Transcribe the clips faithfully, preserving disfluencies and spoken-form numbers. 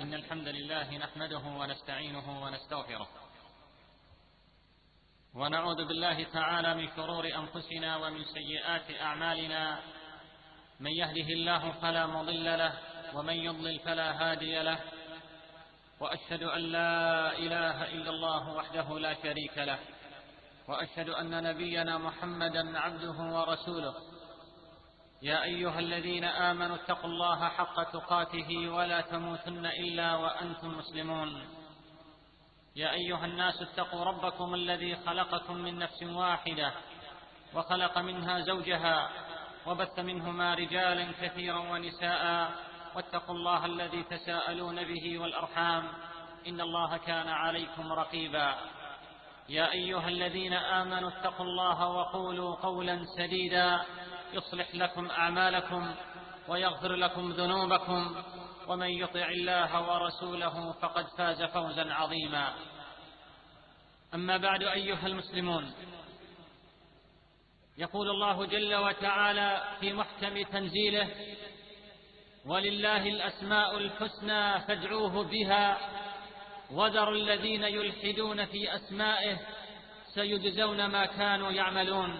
إن الحمد لله نحمده ونستعينه ونستغفره ونعوذ بالله تعالى من شرور أنفسنا ومن سيئات أعمالنا. من يهده الله فلا مضل له ومن يضلل فلا هادي له، وأشهد أن لا إله إلا الله وحده لا شريك له، وأشهد أن نبينا محمدا عبده ورسوله. يا أيها الذين آمنوا اتقوا الله حق تقاته ولا تموتن إلا وأنتم مسلمون. يا أيها الناس اتقوا ربكم الذي خلقكم من نفس واحدة وخلق منها زوجها وبث منهما رجالا كثيرا ونساء، واتقوا الله الذي تساءلون به والأرحام إن الله كان عليكم رقيبا. يا أيها الذين آمنوا اتقوا الله وقولوا قولا سديدا يصلح لكم أعمالكم ويغفر لكم ذنوبكم، ومن يطع الله ورسوله فقد فاز فوزا عظيما. أما بعد أيها المسلمون، يقول الله جل وتعالى في محكم تنزيله: ولله الأسماء الحسنى فادعوه بها وذروا الذين يلحدون في أسمائه سيجزون ما كانوا يعملون.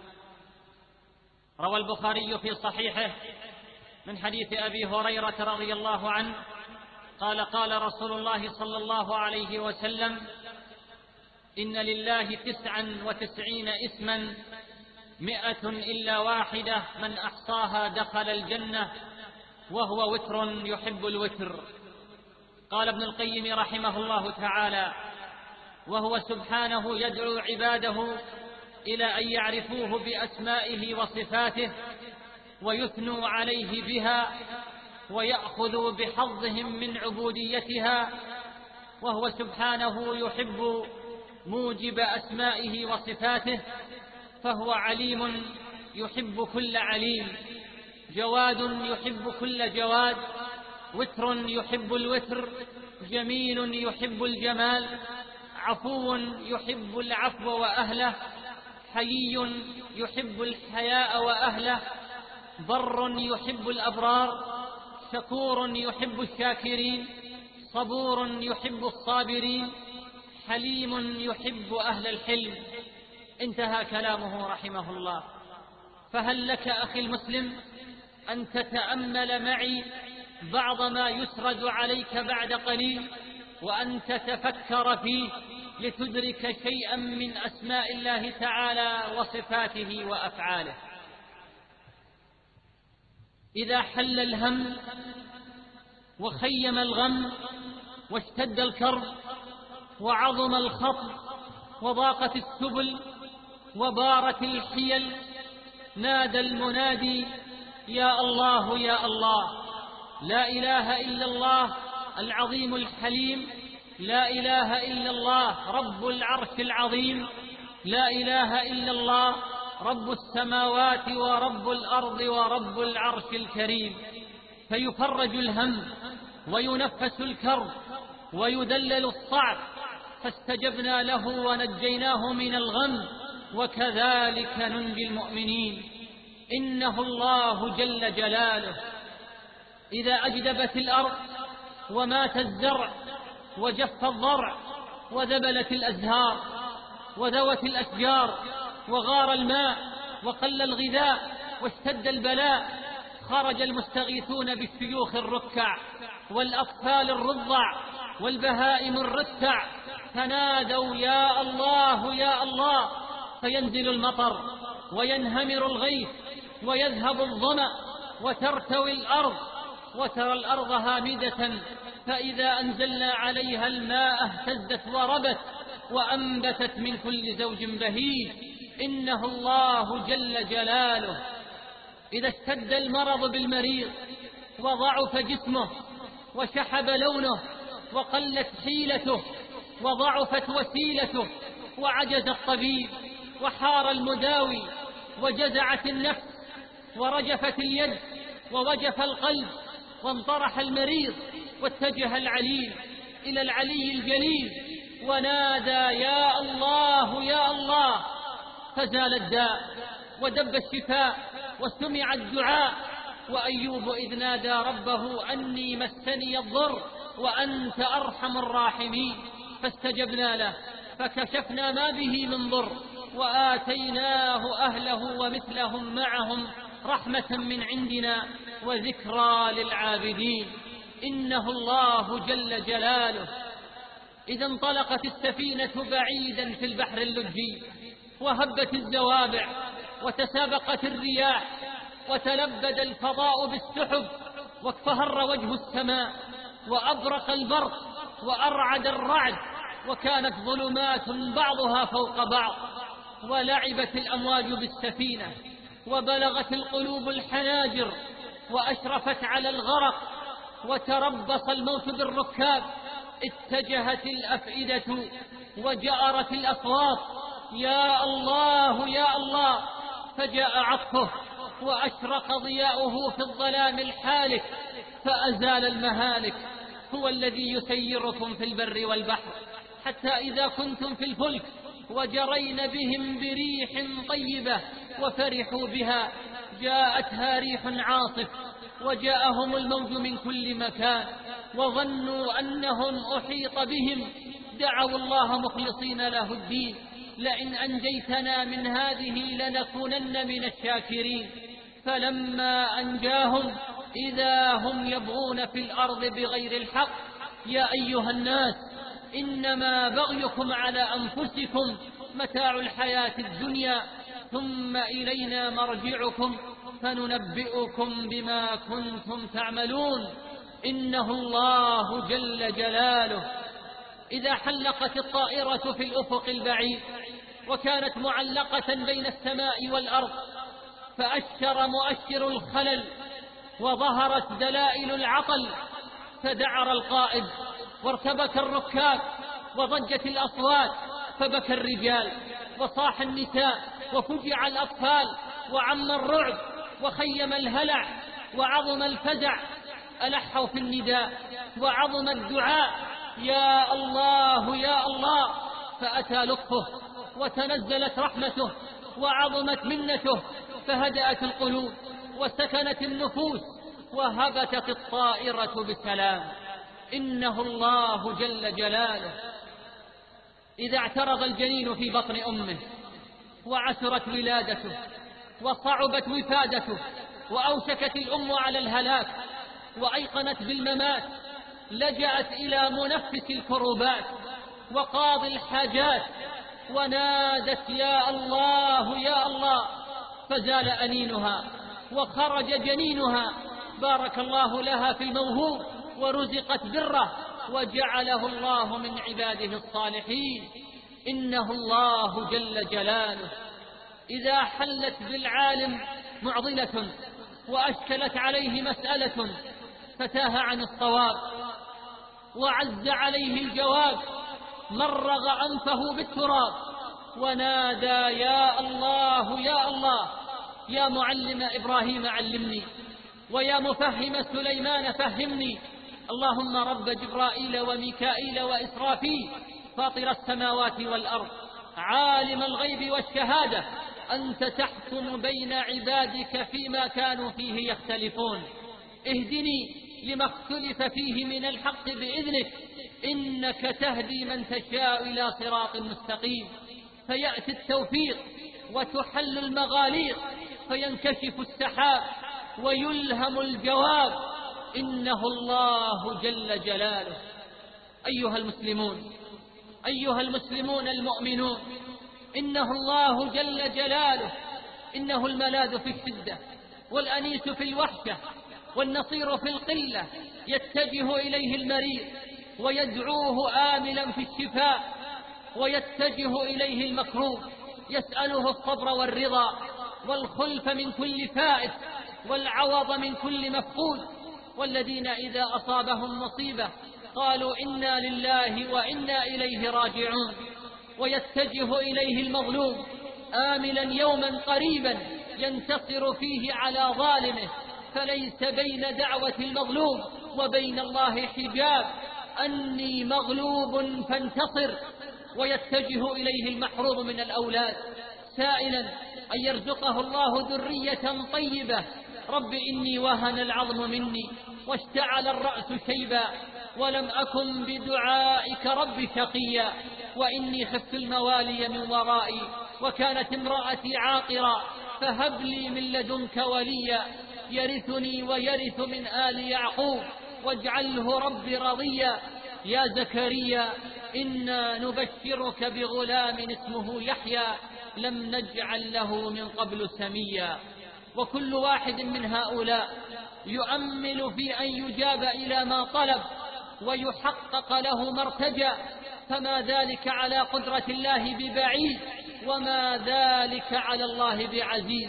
روى البخاري في صحيحه من حديث أبي هريرة رضي الله عنه قال: قال رسول الله صلى الله عليه وسلم: إن لله تسعا وتسعين اسما مئة إلا واحدة من أحصاها دخل الجنة وهو وتر يحب الوتر. قال ابن القيم رحمه الله تعالى: وهو سبحانه يدعو عباده إلى أن يعرفوه بأسمائه وصفاته ويثنوا عليه بها ويأخذوا بحظهم من عبوديتها، وهو سبحانه يحب موجب أسمائه وصفاته، فهو عليم يحب كل عليم، جواد يحب كل جواد، وتر يحب الوتر، جميل يحب الجمال، عفو يحب العفو وأهله، حيي يحب الحياء وأهله، بر يحب الأبرار، شكور يحب الشاكرين، صبور يحب الصابرين، حليم يحب أهل الحلم. انتهى كلامه رحمه الله. فهل لك أخي المسلم أن تتأمل معي بعض ما يسرد عليك بعد قليل وأن تتفكر فيه لتدرك شيئا من أسماء الله تعالى وصفاته وأفعاله. إذا حل الهم وخيم الغم واشتد الكرب وعظم الخطب وضاقت السبل وبارت الحيل، نادى المنادي: يا الله يا الله. لا إله إلا الله العظيم الحليم، لا إله إلا الله رب العرش العظيم، لا إله إلا الله رب السماوات ورب الأرض ورب العرش الكريم. فيفرج الهم وينفس الكرب ويدلل الصعب، فاستجبنا له ونجيناه من الغم، وكذلك ننجي المؤمنين. إنه الله جل جلاله. إذا أجدبت الأرض ومات الزرع وجف الضرع وذبلت الأزهار وذوت الأشجار وغار الماء وقل الغذاء واشتد البلاء، خرج المستغيثون بالشيوخ الركع والأطفال الرضع والبهائم الرتع، فنادوا: يا الله يا الله. فينزل المطر وينهمر الغيث ويذهب الظمأ وترتوي الأرض، وترى الأرض هامدة، فإذا أنزلنا عليها الماء اهتزت وربت وأنبتت من كل زوج بهيج. إنه الله جل جلاله. إذا اشتد المرض بالمريض وضعف جسمه وشحب لونه وقلت حيلته وضعفت وسيلته وعجز الطبيب وحار المداوي وجزعت النفس ورجفت اليد ووجف القلب وانطرح المريض، واتجه العليل إلى العلي الجليل ونادى: يا الله يا الله. فزال الداء ودب الشفاء وسمع الدعاء. وأيوب إذ نادى ربه أني مسني الضر وأنت أرحم الراحمين. فاستجبنا له فكشفنا ما به من ضر وآتيناه أهله ومثلهم معهم رحمة من عندنا وذكرى للعابدين. إنه الله جل جلاله إذا انطلقت السفينة بعيدا في البحر اللجي وهبت الزوابع وتسابقت الرياح وتلبد الفضاء بالسحب واكفهر وجه السماء وأبرق البرق وأرعد الرعد وكانت ظلمات بعضها فوق بعض ولعبت الأمواج بالسفينة وبلغت القلوب الحناجر وأشرفت على الغرق وتربص الموت بالركاب. اتجهت الأفئدة وجأرت الأصوات يا الله يا الله، فجاء عطفه وأشرق ضياؤه في الظلام الحالك فأزال المهالك. هو الذي يسيركم في البر والبحر حتى إذا كنتم في الفلك وجرين بهم بريح طيبة وفرحوا بها جاءتها ريح عاصف وجاءهم الموج من كل مكان وظنوا أنهم أحيط بهم دعوا الله مخلصين له الدين لئن أنجيتنا من هذه لنكونن من الشاكرين. فلما أنجاهم إذا هم يبغون في الأرض بغير الحق. يا أيها الناس إنما بغيكم على أنفسكم متاع الحياة الدنيا ثم إلينا مرجعكم فننبئكم بما كنتم تعملون. إنه الله جل جلاله إذا حلقت الطائرة في الأفق البعيد وكانت معلقة بين السماء والأرض فأشر مؤشر الخلل وظهرت دلائل العطل فدعر القائد وارتبك الركاب وضجت الأصوات فبكى الرجال وصاح النساء وفجع الأطفال وعم الرعب وخيم الهلع وعظم الفزع. ألحوا في النداء وعظم الدعاء يا الله يا الله، فأتى لطفه وتنزلت رحمته وعظمت منته فهدأت القلوب وسكنت النفوس وهبتت الطائرة بسلام. إنه الله جل جلاله إذا اعترض الجنين في بطن أمه وعسرت ولادته وصعبت وفادته وأوشكت الأم على الهلاك وأيقنت بالممات لجأت إلى منفس الكروبات وقاضي الحاجات ونادت يا الله يا الله، فزال أنينها وخرج جنينها. بارك الله لها في الموهوب ورزقت بره وجعله الله من عباده الصالحين. إنه الله جل جلاله إذا حلت بالعالم معضلة وأشكلت عليه مسألة فتاه عن الصواب وعز عليه الجواب مرغ أنفه بالتراب ونادى يا الله يا الله. يا معلم إبراهيم علمني ويا مفهم سليمان فهمني. اللهم رب جبرائيل وميكائيل وإسرافيل فاطر السماوات والأرض عالم الغيب والشهادة أنت تحكم بين عبادك فيما كانوا فيه يختلفون. اهدني لما اختلف فيه من الحق بإذنك إنك تهدي من تشاء إلى صراط مستقيم. فيأتي التوفيق وتحل المغاليق فينكشف السحاب ويلهم الجواب. إنه الله جل جلاله. أيها المسلمون أيها المسلمون المؤمنون، إنه الله جل جلاله إنه الملاذ في الشدة والأنيس في الوحشة والنصير في القلة. يتجه إليه المريض ويدعوه آملا في الشفاء ويتجه إليه المكروب يسأله الصبر والرضا والخلف من كل فائت والعوض من كل مفقود. والذين إذا أصابهم مصيبة قالوا إنا لله وإنا إليه راجعون. ويتجه إليه المظلوم آملا يوما قريبا ينتصر فيه على ظالمه فليس بين دعوة المظلوم وبين الله حجاب. أني مغلوب فانتصر. ويتجه إليه المحروم من الأولاد سائلا أن يرزقه الله ذرية طيبة. رب إني وهن العظم مني واشتعل الرأس شيبا ولم أكن بدعائك رب شقيا، وإني خفت الموالي من ورائي وكانت امرأتي عاقرا، فهب لي من لدنك وليا يرثني ويرث من آل يعقوب واجعله رب رضيا. يا زكريا إنا نبشرك بغلام اسمه يحيى لم نجعل له من قبل سميا. وكل واحد من هؤلاء يؤمل في أن يجاب إلى ما طلب ويحقق له ما ارتجى، فما ذلك على قدرة الله ببعيد، وما ذلك على الله بعزيز.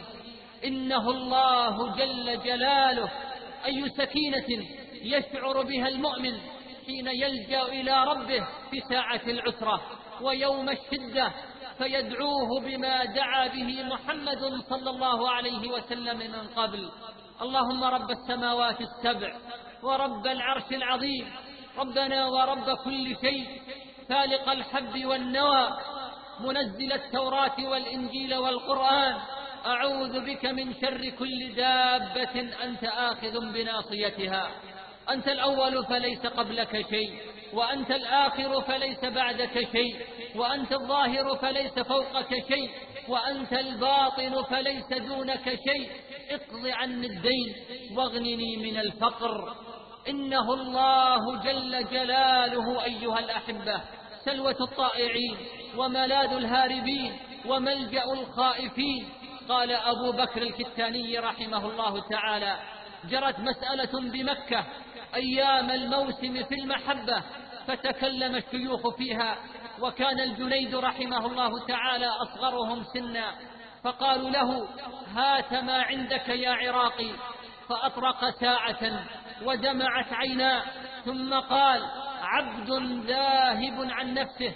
إنه الله جل جلاله. أي سكينة يشعر بها المؤمن حين يلجأ إلى ربه في ساعة العسرة ويوم الشدة فيدعوه بما دعا به محمد صلى الله عليه وسلم من قبل: اللهم رب السماوات السبع ورب العرش العظيم، ربنا ورب كل شيء، فالق الحب والنوى، منزل التوراة والإنجيل والقرآن، أعوذ بك من شر كل دابة أنت آخذ بناصيتها. أنت الأول فليس قبلك شيء، وأنت الآخر فليس بعدك شيء، وأنت الظاهر فليس فوقك شيء، وأنت الباطن فليس دونك شيء. اقض عني الدين واغنني من الفقر. إنه الله جل جلاله أيها الأحبة سلوة الطائعين وملاذ الهاربين وملجأ الخائفين. قال أبو بكر الكتاني رحمه الله تعالى: جرت مسألة بمكة أيام الموسم في المحبة فتكلم الشيوخ فيها، وكان الجنيد رحمه الله تعالى أصغرهم سنا، فقالوا له: هات ما عندك يا عراقي. فأطرق ساعة ودمعت عيناه، ثم قال: عبد ذاهب عن نفسه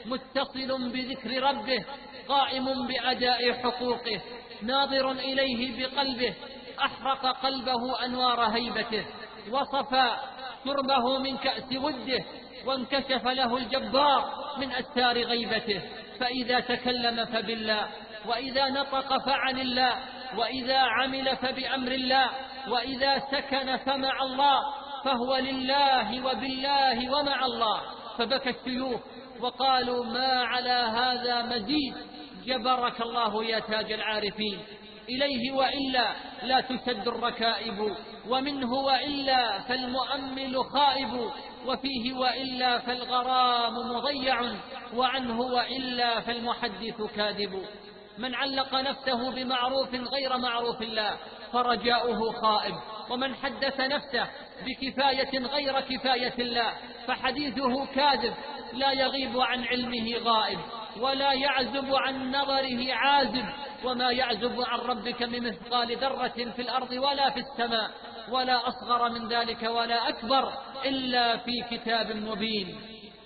متصل بذكر ربه قائم بأداء حقوقه ناظر إليه بقلبه، أحرق قلبه أنوار هيبته وصفى شربه من كأس وده، وانكشف له الجبار من أستار غيبته. فإذا تكلم فبالله، وإذا نطق فعن الله، وإذا عمل فبأمر الله، وإذا سكن فمع الله، فهو لله وبالله ومع الله. فبكى الشيوخ وقالوا: ما على هذا مزيد، جبرك الله يا تاج العارفين. إليه وإلا لا تشد الركائب، ومنه وإلا فالمؤمل خائب، وفيه وإلا فالغرام مضيع، وعنه وإلا فالمحدث كاذب. من علق نفسه بمعروف غير معروف الله فرجاؤه خائب، ومن حدث نفسه بكفاية غير كفاية الله فحديثه كاذب. لا يغيب عن علمه غائب، ولا يعزب عن نظره عازب، وما يعزب عن ربك من مثقال ذرة في الأرض ولا في السماء، ولا أصغر من ذلك ولا أكبر إلا في كتاب مبين.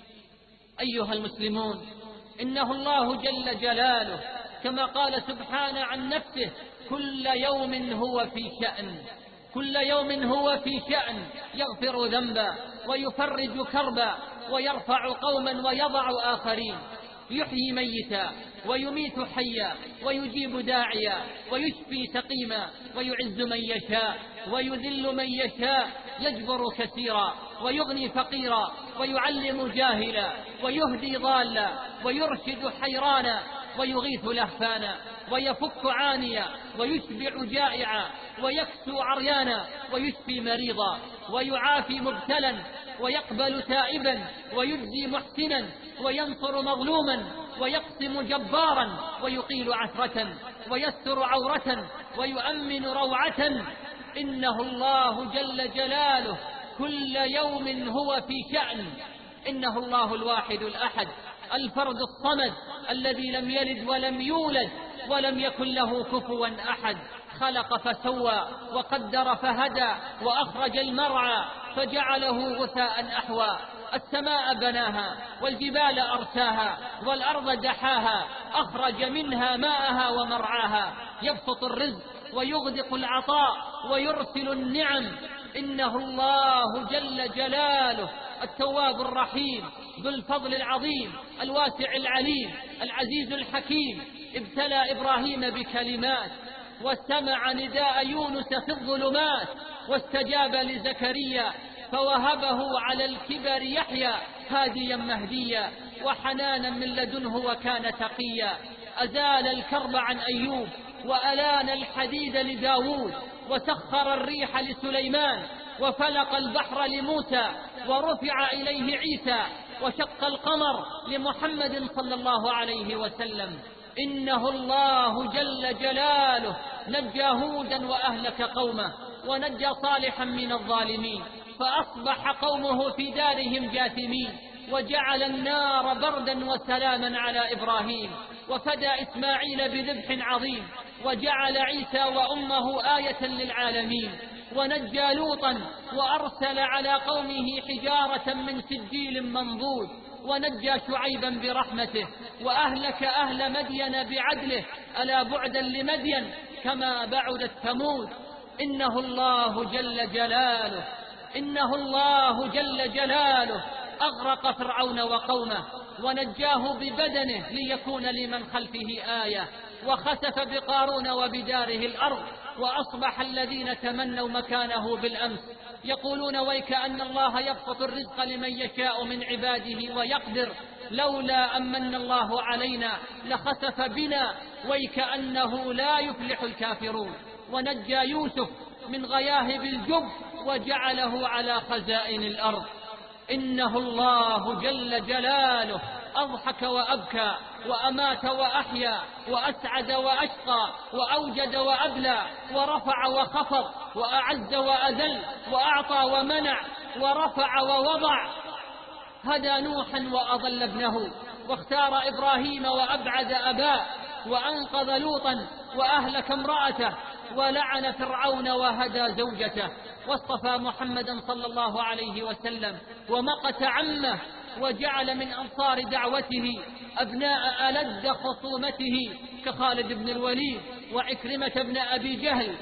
أيها المسلمون، إنه الله جل جلاله كما قال سبحانه عن نفسه: كل يوم هو في شأن. كل يوم هو في شأن، يغفر ذنبا ويفرج كربا ويرفع قوما ويضع آخرين، يحيي ميتا ويميت حيا ويجيب داعيا ويشفي سقيما ويعز من يشاء ويذل من يشاء، يجبر كثيرا ويغني فقيرا ويعلم جاهلا ويهدي ضالا ويرشد حيرانا ويغيث لهفانا ويفك عانيا ويشبع جائعا ويكسو عريانا ويشفي مريضا ويعافي مبتلا ويقبل تائبا ويجزي محسنا وينصر مظلوما ويقسم جبارا ويقيل عثرة ويستر عورة ويؤمن روعة. إنه الله جل جلاله كل يوم هو في شأن. إنه الله الواحد الأحد الفرد الصمد الذي لم يلد ولم يولد ولم يكن له كفوا أحد. خلق فسوى وقدر فهدى وأخرج المرعى فجعله غثاء أحوى. السماء بناها والجبال أرساها والأرض دحاها، أخرج منها ماءها ومرعاها، يبسط الرزق ويغدق العطاء ويرسل النعم. إنه الله جل جلاله التواب الرحيم ذو الفضل العظيم الواسع العليم العزيز الحكيم. ابتلى إبراهيم بكلمات وسمع نداء يونس في الظلمات، واستجاب لزكريا فوهبه على الكبر يحيى هاديا مهديا وحنانا من لدنه وكان تقيا. أزال الكرب عن أيوب وألان الحديد لداود وسخر الريح لسليمان وفلق البحر لموسى ورفع إليه عيسى وشق القمر لمحمد صلى الله عليه وسلم. إنه الله جل جلاله نجى هودا وأهلك قومه ونجى صالحا من الظالمين فأصبح قومه في دارهم جاثمين وجعل النار بردا وسلاما على إبراهيم وفدى إسماعيل بذبح عظيم وجعل عيسى وأمه آية للعالمين ونجى لوطا وأرسل على قومه حجارة من سجيل منضود ونجى شعيبا برحمته وأهلك أهل مدين بعدله ألا بعدا لمدين كما بعدت ثمود. إنه الله جل جلاله إنه الله جل جلاله أغرق فرعون وقومه ونجاه ببدنه ليكون لمن خلفه آية وخسف بقارون وبداره الأرض وأصبح الذين تمنوا مكانه بالأمس يقولون ويك أن الله يبسط الرزق لمن يشاء من عباده ويقدر لولا أمن الله علينا لخسف بنا ويك أنه لا يفلح الكافرون. ونجى يوسف من غياهب الجب وجعله على خزائن الأرض. إنه الله جل جلاله أضحك وأبكى وأمات وأحيا وأسعد وأشقى وأوجد وأبلى ورفع وخفض وأعز وأذل وأعطى ومنع ورفع ووضع. هدى نوحا وأضل ابنه واختار إبراهيم وأبعد أباه وأنقذ لوطا وأهلك امرأته ولعن فرعون وهدى زوجته واصطفى محمدا صلى الله عليه وسلم ومقت عمه وجعل من أنصار دعوته أبناء ألد خصومته كخالد بن الوليد وعكرمة بن أبي جهل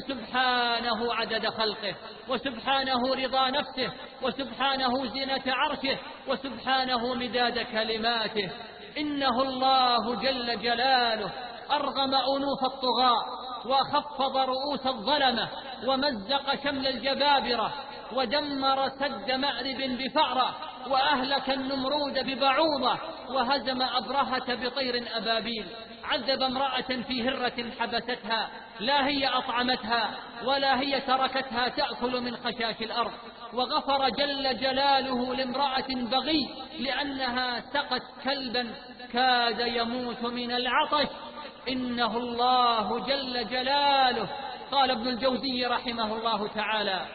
فسبحانه عدد خلقه وسبحانه رضا نفسه وسبحانه زينة عرشه وسبحانه مداد كلماته. إنه الله جل جلاله أرغم أنوف الطغاة وخفض رؤوس الظلمة ومزق شمل الجبابرة ودمر سد مأرب بفأرة وأهلك النمرود ببعوضة وهزم أبرهة بطير أبابيل. عذب امرأة في هرة حبستها لا هي أطعمتها ولا هي تركتها تأكل من خشاش الأرض. وغفر جل جلاله لامرأة بغي لأنها سقت كلبا كاد يموت من العطش. إنه الله جل جلاله. قال ابن الجوزي رحمه الله تعالى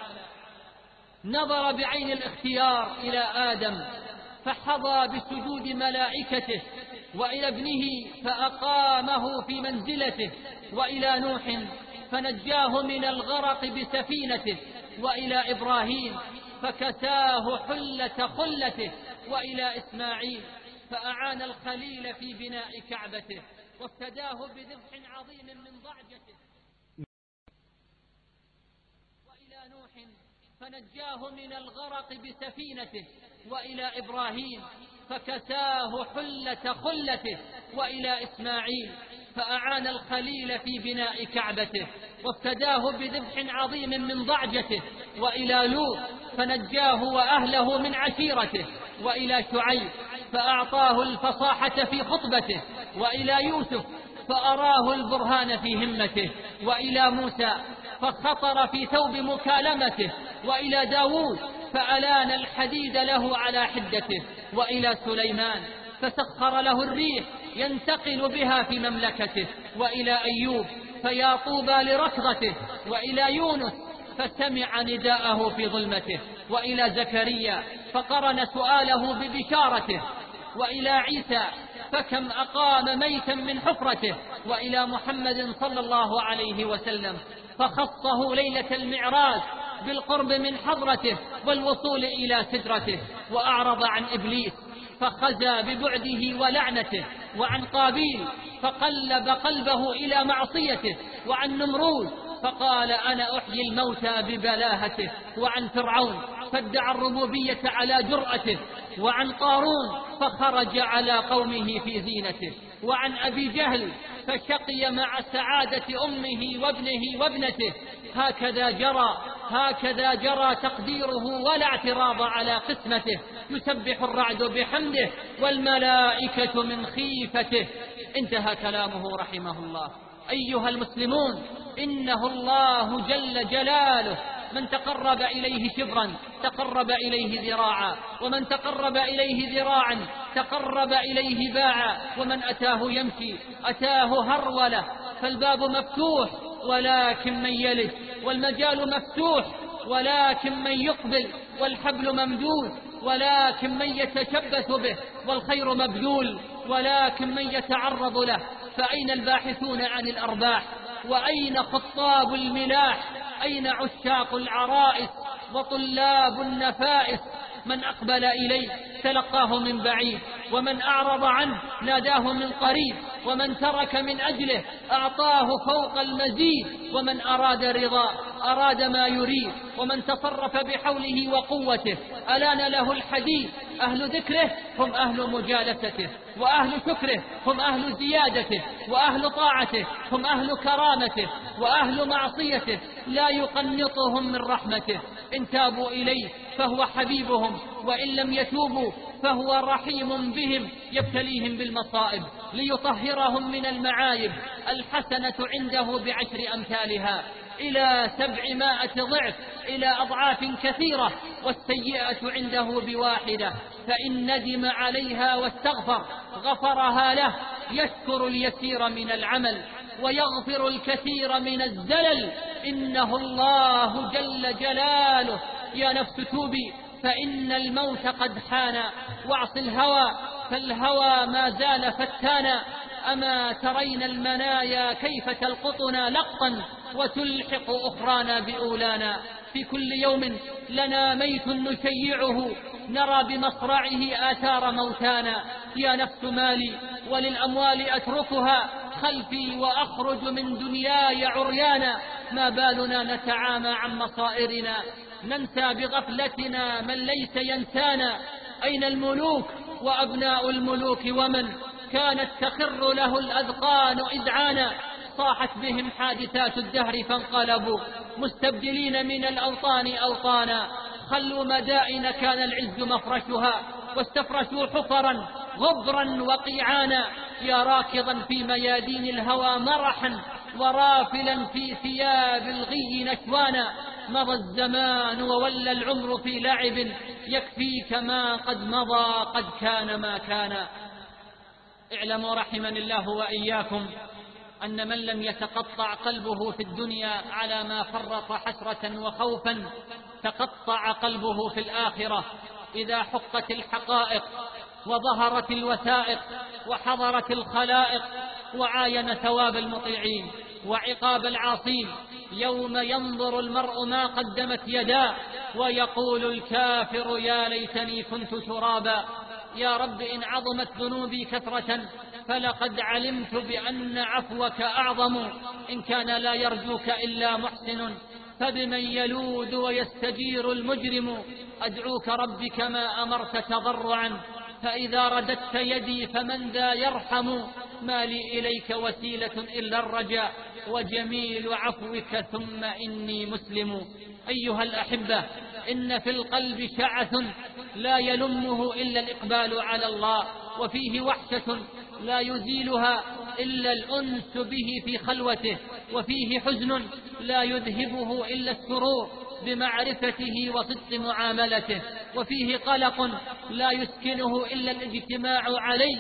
نظر بعين الاختيار إلى آدم فحظى بسجود ملائكته وإلى ابنه فأقامه في منزلته وإلى نوح فنجاه من الغرق بسفينته وإلى إبراهيم فكساه حلة خلته وإلى إسماعيل فأعان الخليل في بناء كعبته وافتداه بذبح عظيم من ضعجته وإلى نوح فنجاه من الغرق بسفينته وإلى إبراهيم فكساه حلة خلته وإلى إسماعيل فأعان الخليل في بناء كعبته وافتداه بذبح عظيم من ضعجته وإلى لوط فنجاه وأهله من عشيرته وإلى شعيب فأعطاه الفصاحة في خطبته وإلى يوسف فأراه البرهان في همته وإلى موسى فخطر في ثوب مكالمته وإلى داود فألان الحديد له على حدته وإلى سليمان فسخر له الريح ينتقل بها في مملكته وإلى أيوب فيا طوبى لركضته وإلى يونس فسمع نداءه في ظلمته وإلى زكريا فقرن سؤاله ببشارته وإلى عيسى فكم أقام ميتا من حفرته وإلى محمد صلى الله عليه وسلم فخصه ليلة المعراج بالقرب من حضرته والوصول إلى سدرته وأعرض عن إبليس فخزى ببعده ولعنته وعن قابيل فقلب قلبه إلى معصيته وعن نمرود فقال أنا أحيي الموتى ببلاهته وعن فرعون فادعى الربوبية على جرأته وعن قارون فخرج على قومه في زينته وعن أبي جهل فشقي مع سعادة أمه وابنه وابنته. هكذا جرى هكذا جرى تقديره ولا اعتراض على قسمته. يسبح الرعد بحمده والملائكة من خيفته. انتهى كلامه رحمه الله. أيها المسلمون، إنه الله جل جلاله من تقرب إليه شبرا تقرب إليه ذراعا، ومن تقرب إليه ذراعا تقرب إليه باعا، ومن أتاه يمشي أتاه هرولة. فالباب مفتوح ولكن من يلج، والمجال مفتوح ولكن من يقبل، والحبل ممدود ولكن من يتشبث به، والخير مبذول ولكن من يتعرض له. فأين الباحثون عن الأرباح؟ وأين خطاب الملاح؟ أين عشاق العرائس وطلاب النفائس؟ من أقبل إليه تلقاه من بعيد، ومن أعرض عنه ناداه من قريب، ومن ترك من أجله أعطاه فوق المزيد، ومن أراد رضا أراد ما يريد، ومن تصرف بحوله وقوته ألان له الحديد. أهل ذكره هم أهل مجالسته، وأهل شكره هم أهل زيادته، وأهل طاعته هم أهل كرامته، وأهل معصيته لا يقنطهم من رحمته. إن تابوا إليه فهو حبيبهم، وإن لم يتوبوا فهو رحيم بهم، يبتليهم بالمصائب ليطهرهم من المعايب. الحسنة عنده بعشر أمثالها إلى سبعمائة ضعف، إلى أضعاف كثيرة، والسيئة عنده بواحدة. فإن ندم عليها واستغفر غفرها له. يشكر اليسير من العمل ويغفر الكثير من الزلل. إنه الله جل جلاله. يا نفس توبي فإن الموت قد حان، واعص الهوى فالهوى ما زال فتانا. أما ترين المنايا كيف تلقطنا لقطا وتلحق أخرانا بأولانا. في كل يوم لنا ميت نشيعه، نرى بمصرعه آثار موتانا. يا نفس مالي وللأموال أتركها خلفي وأخرج من دنياي عريانا. ما بالنا نتعامى عن مصائرنا، ننسى بغفلتنا من ليس ينسانا. أين الملوك وأبناء الملوك ومن كانت تخر له الأذقان إذعانا؟ صاحت بهم حادثات الدهر فانقلبوا مستبدلين من الأوطان أوطانا. خلوا مدائن كان العز مفرشها، واستفرشوا حفرا غبرا وقيعانا. يا راكضا في ميادين الهوى مرحا، ورافلا في ثياب الغي نشوانا. مضى الزمان وولى العمر في لعب، يكفيك ما قد مضى قد كان ما كان. اعلموا رحمني الله وإياكم أن من لم يتقطع قلبه في الدنيا على ما فرط حسرة وخوفا، تقطع قلبه في الآخرة. إذا حقت الحقائق وظهرت الوثائق وحضرت الخلائق، وعاين ثواب المطيعين وعقاب العاصين، يوم ينظر المرء ما قدمت يداه ويقول الكافر يا ليتني كنت ترابا. يا رب إن عظمت ذنوبي كثرة فلقد علمت بأن عفوك أعظم. إن كان لا يرجوك إلا محسن فبمن يلود ويستجير المجرم. أدعوك رب كما أمرت تضرعا، فإذا رددت يدي فمن ذا يرحم. ما لي إليك وسيلة إلا الرجاء، وجميل عفوك ثم إني مسلم. أيها الأحبة، إن في القلب شعث لا يلمه إلا الإقبال على الله، وفيه وحشة لا يزيلها إلا الأنس به في خلوته، وفيه حزن لا يذهبه إلا السرور بمعرفته وصدق معاملته، وفيه قلق لا يسكنه إلا الاجتماع عليه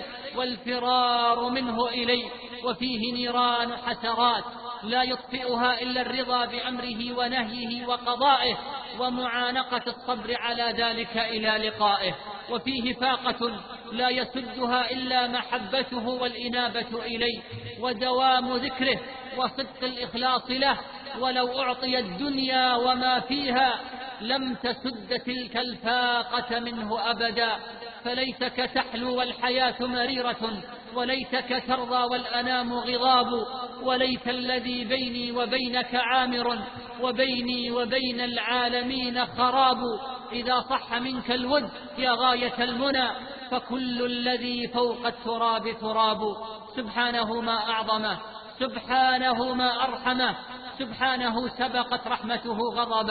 والفرار منه إليه، وفيه نيران حسرات لا يطفئها إلا الرضا بأمره ونهيه وقضائه، ومعانقة الصبر على ذلك إلى لقائه، وفيه فاقة لا يسدها إلا محبته والإنابة إليه، ودوام ذكره وصدق الإخلاص له. ولو أعطي الدنيا وما فيها لم تسد تلك الفاقة منه أبدا. فليتك تحلو والحياة مريرة، وليتك ترضى والأنام غضاب، وليت الذي بيني وبينك عامر، وبيني وبين العالمين خراب. إذا صح منك الود يا غاية المنى، فكل الذي فوق التراب تراب. سبحانه ما أعظمه، سبحانه ما أرحمه، سبحانه سبقت رحمته غضبه،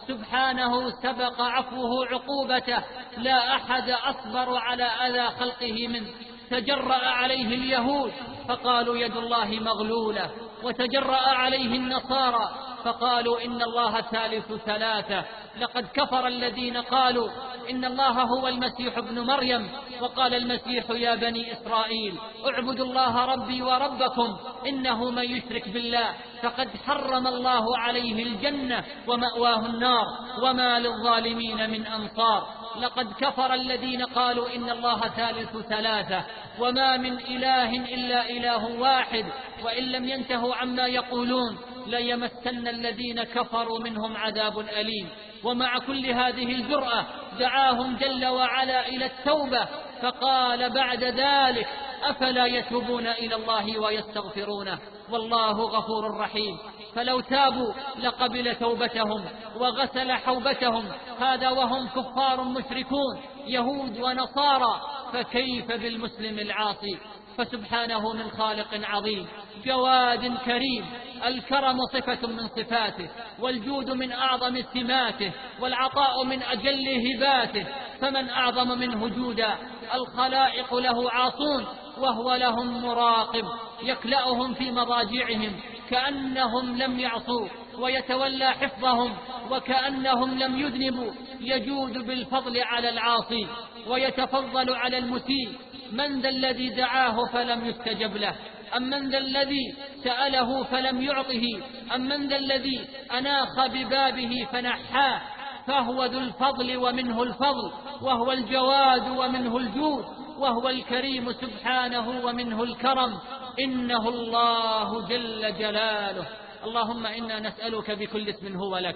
سبحانه سبق عفوه عقوبته، لا أحد أصبر على أذى خلقه منه. تجرأ عليه اليهود فقالوا يد الله مغلولة، وتجرأ عليه النصارى فقالوا إن الله ثالث ثلاثة. لقد كفر الذين قالوا إن الله هو المسيح ابن مريم، وقال المسيح يا بني إسرائيل اعبدوا الله ربي وربكم إنه من يشرك بالله فقد حرم الله عليه الجنة ومأواه النار وما للظالمين من أنصار. لقد كفر الذين قالوا إن الله ثالث ثلاثة، وما من إله إلا إله واحد، وإن لم ينتهوا عما يقولون ليمسن الذين كفروا منهم عذاب أليم. ومع كل هذه الجرأة دعاهم جل وعلا إلى التوبة، فقال بعد ذلك أفلا يتوبون إلى الله ويستغفرونه والله غفور رحيم. فلو تابوا لقبل توبتهم وغسل حوبتهم، هذا وهم كفار مشركون يهود ونصارى، فكيف بالمسلم العاصي؟ فسبحانه من خالق عظيم جواد كريم، الكرم صفة من صفاته، والجود من أعظم سماته، والعطاء من أجل هباته، فمن أعظم منه جودا؟ الخلائق له عاصون وهو لهم مراقب، يكلأهم في مضاجعهم كأنهم لم يعصوا، ويتولى حفظهم وكأنهم لم يذنبوا، يجود بالفضل على العاصي ويتفضل على المسيء. من ذا الذي دعاه فلم يستجب له؟ أم من ذا الذي سأله فلم يعطه؟ أم من ذا الذي أناخ ببابه فنحاه؟ فهو ذو الفضل ومنه الفضل، وهو الجواد ومنه الجود، وهو الكريم سبحانه ومنه الكرم، إنه الله جل جلاله. اللهم إنا نسألك بكل اسم هو لك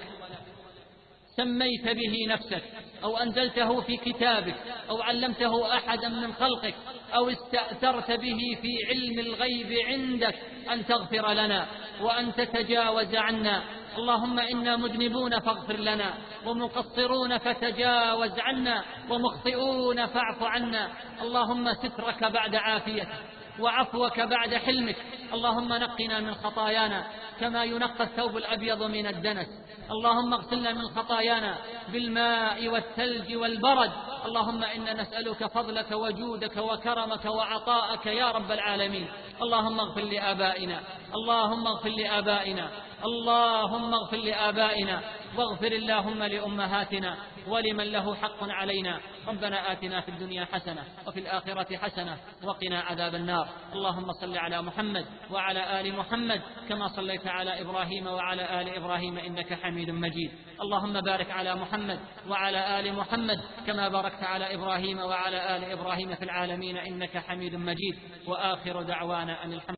سميت به نفسك أو أنزلته في كتابك أو علمته أحدا من خلقك أو استأثرت به في علم الغيب عندك أن تغفر لنا وأن تتجاوز عنا. اللهم إنا مذنبون فاغفر لنا، ومقصرون فتجاوز عنا، ومخطئون فاعف عنا. اللهم سترك بعد عافيتك وعفوك بعد حلمك. اللهم نقنا من خطايانا كما ينقى الثوب الأبيض من الدنس. اللهم اغسلنا من خطايانا بالماء والثلج والبرد. اللهم إنا نسألك فضلك وجودك وكرمك وعطاءك يا رب العالمين. اللهم اغفر لآبائنا، اللهم اغفر لآبائنا، اللهم اغفر لآبائنا، واغفر اللهم لأمهاتنا ولمن له حق علينا. ربنا آتنا في الدنيا حسنة وفي الآخرة حسنة وقنا عذاب النار. اللهم صل على محمد وعلى آل محمد كما صليت على إبراهيم وعلى آل إبراهيم إنك حميد مجيد. اللهم بارك على محمد وعلى آل محمد كما باركت على إبراهيم وعلى آل إبراهيم في العالمين إنك حميد مجيد. وآخر دعوانا أن الحمد